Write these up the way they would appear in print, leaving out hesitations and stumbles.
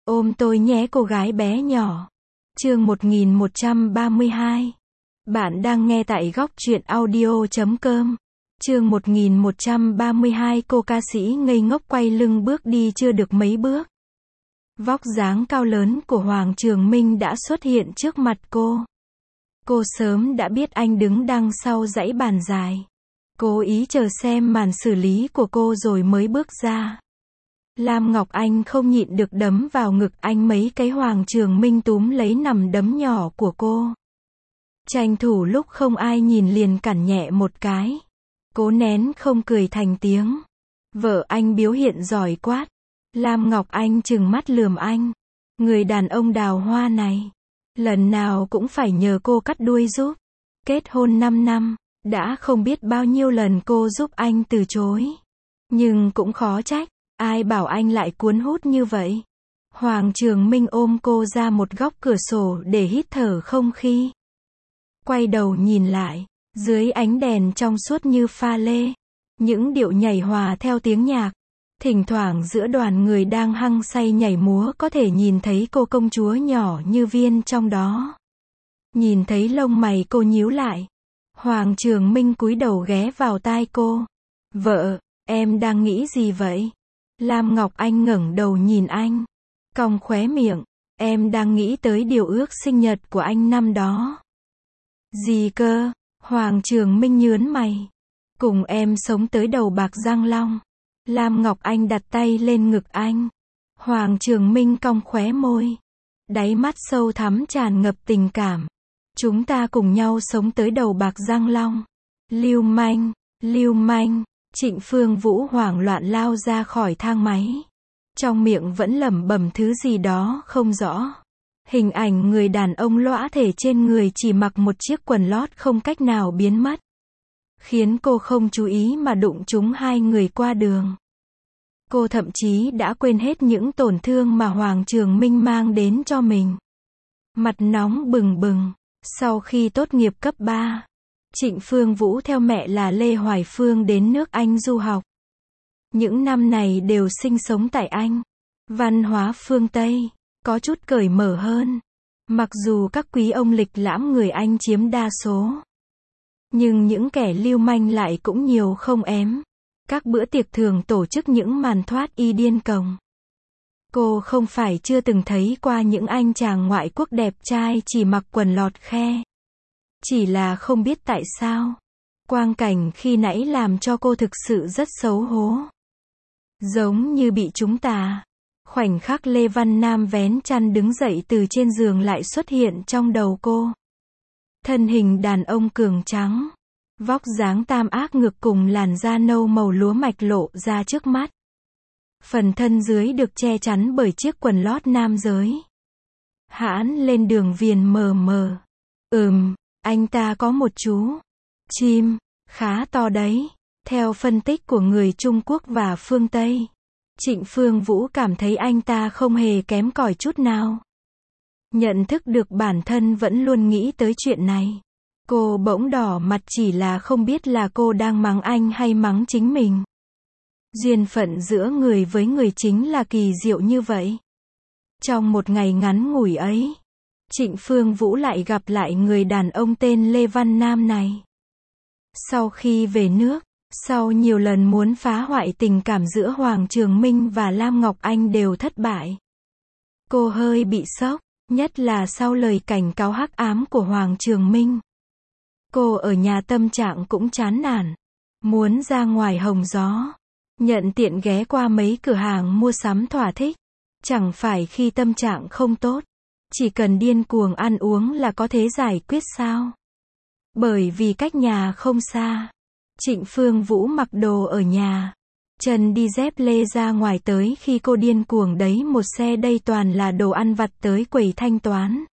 Ôm tôi nhé cô gái bé nhỏ. Chương 1132. Bạn đang nghe tại góc truyện audio.com. Chương 1132. Cô ca sĩ ngây ngốc quay lưng bước đi chưa được mấy bước. Vóc dáng cao lớn của Hoàng Trường Minh đã xuất hiện trước mặt cô. Cô sớm đã biết anh đứng đằng sau dãy bàn dài. Cố ý chờ xem màn xử lý của cô rồi mới bước ra. Lam Ngọc Anh không nhịn được đấm vào ngực anh mấy cái. Hoàng Trường Minh túm lấy nằm đấm nhỏ của cô. Tranh thủ lúc không ai nhìn liền cản nhẹ một cái. Cố nén không cười thành tiếng. Vợ anh biểu hiện giỏi quát. Lam Ngọc Anh trừng mắt lườm anh. Người đàn ông đào hoa này. Lần nào cũng phải nhờ cô cắt đuôi giúp. Kết hôn 5 năm. Đã không biết bao nhiêu lần cô giúp anh từ chối. Nhưng cũng khó trách. Ai bảo anh lại cuốn hút như vậy. Hoàng Trường Minh ôm cô ra một góc cửa sổ để hít thở không khí. Quay đầu nhìn lại. Dưới ánh đèn trong suốt như pha lê. Những điệu nhảy hòa theo tiếng nhạc. Thỉnh thoảng giữa đoàn người đang hăng say nhảy múa có thể nhìn thấy cô công chúa nhỏ như viên trong đó. Nhìn thấy lông mày cô nhíu lại. Hoàng Trường Minh cúi đầu ghé vào tai cô. Vợ, em đang nghĩ gì vậy? Lam Ngọc Anh ngẩng đầu nhìn anh. Cong khóe miệng. Em đang nghĩ tới điều ước sinh nhật của anh năm đó. Gì cơ? Hoàng Trường Minh nhớn mày. Cùng em sống tới đầu bạc răng long. Lam Ngọc Anh đặt tay lên ngực anh. Hoàng Trường Minh cong khóe môi. Đáy mắt sâu thẳm tràn ngập tình cảm. Chúng ta cùng nhau sống tới đầu bạc răng long. Lưu manh, lưu manh. Trịnh Phương Vũ hoảng loạn lao ra khỏi thang máy. Trong miệng vẫn lẩm bẩm thứ gì đó không rõ. Hình ảnh người đàn ông lõa thể trên người chỉ mặc một chiếc quần lót không cách nào biến mất. Khiến cô không chú ý mà đụng trúng hai người qua đường. Cô thậm chí đã quên hết những tổn thương mà Hoàng Trường Minh mang đến cho mình. Mặt nóng bừng bừng. Sau khi tốt nghiệp cấp 3, Trịnh Phương Vũ theo mẹ là Lê Hoài Phương đến nước Anh du học. Những năm này đều sinh sống tại Anh. Văn hóa phương Tây, có chút cởi mở hơn. Mặc dù các quý ông lịch lãm người Anh chiếm đa số. Nhưng những kẻ lưu manh lại cũng nhiều không ém. Các bữa tiệc thường tổ chức những màn thoát y điên cuồng. Cô không phải chưa từng thấy qua những anh chàng ngoại quốc đẹp trai chỉ mặc quần lọt khe. Chỉ là không biết tại sao. Quang cảnh khi nãy làm cho cô thực sự rất xấu hổ. Giống như bị trúng tà. Khoảnh khắc Lê Văn Nam vén chăn đứng dậy từ trên giường lại xuất hiện trong đầu cô. Thân hình đàn ông cường trắng. Vóc dáng tam ác ngực cùng làn da nâu màu lúa mạch lộ ra trước mắt. Phần thân dưới được che chắn bởi chiếc quần lót nam giới. Hãn lên đường viền mờ mờ. Anh ta có một chú chim, khá to đấy. Theo phân tích của người Trung Quốc và phương Tây, Trịnh Phương Vũ cảm thấy anh ta không hề kém cỏi chút nào. Nhận thức được bản thân vẫn luôn nghĩ tới chuyện này. Cô bỗng đỏ mặt chỉ là không biết là cô đang mắng anh hay mắng chính mình. Duyên phận giữa người với người chính là kỳ diệu như vậy. Trong một ngày ngắn ngủi ấy, Trịnh Phương Vũ lại gặp lại người đàn ông tên Lê Văn Nam này. Sau khi về nước, sau nhiều lần muốn phá hoại tình cảm giữa Hoàng Trường Minh và Lam Ngọc Anh đều thất bại. Cô hơi bị sốc, nhất là sau lời cảnh cáo hắc ám của Hoàng Trường Minh. Cô ở nhà tâm trạng cũng chán nản, muốn ra ngoài hồng gió. Nhận tiện ghé qua mấy cửa hàng mua sắm thỏa thích. Chẳng phải khi tâm trạng không tốt, chỉ cần điên cuồng ăn uống là có thể giải quyết sao? Bởi vì cách nhà không xa, Trịnh Phương Vũ mặc đồ ở nhà, chân đi dép lê ra ngoài tới khi cô điên cuồng đấy một xe đây toàn là đồ ăn vặt tới quầy thanh toán.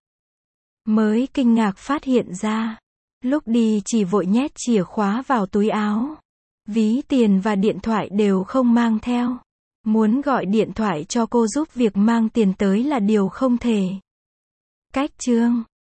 Mới kinh ngạc phát hiện ra, lúc đi chỉ vội nhét chìa khóa vào túi áo. Ví tiền và điện thoại đều không mang theo. Muốn gọi điện thoại cho cô giúp việc mang tiền tới là điều không thể. Cách chương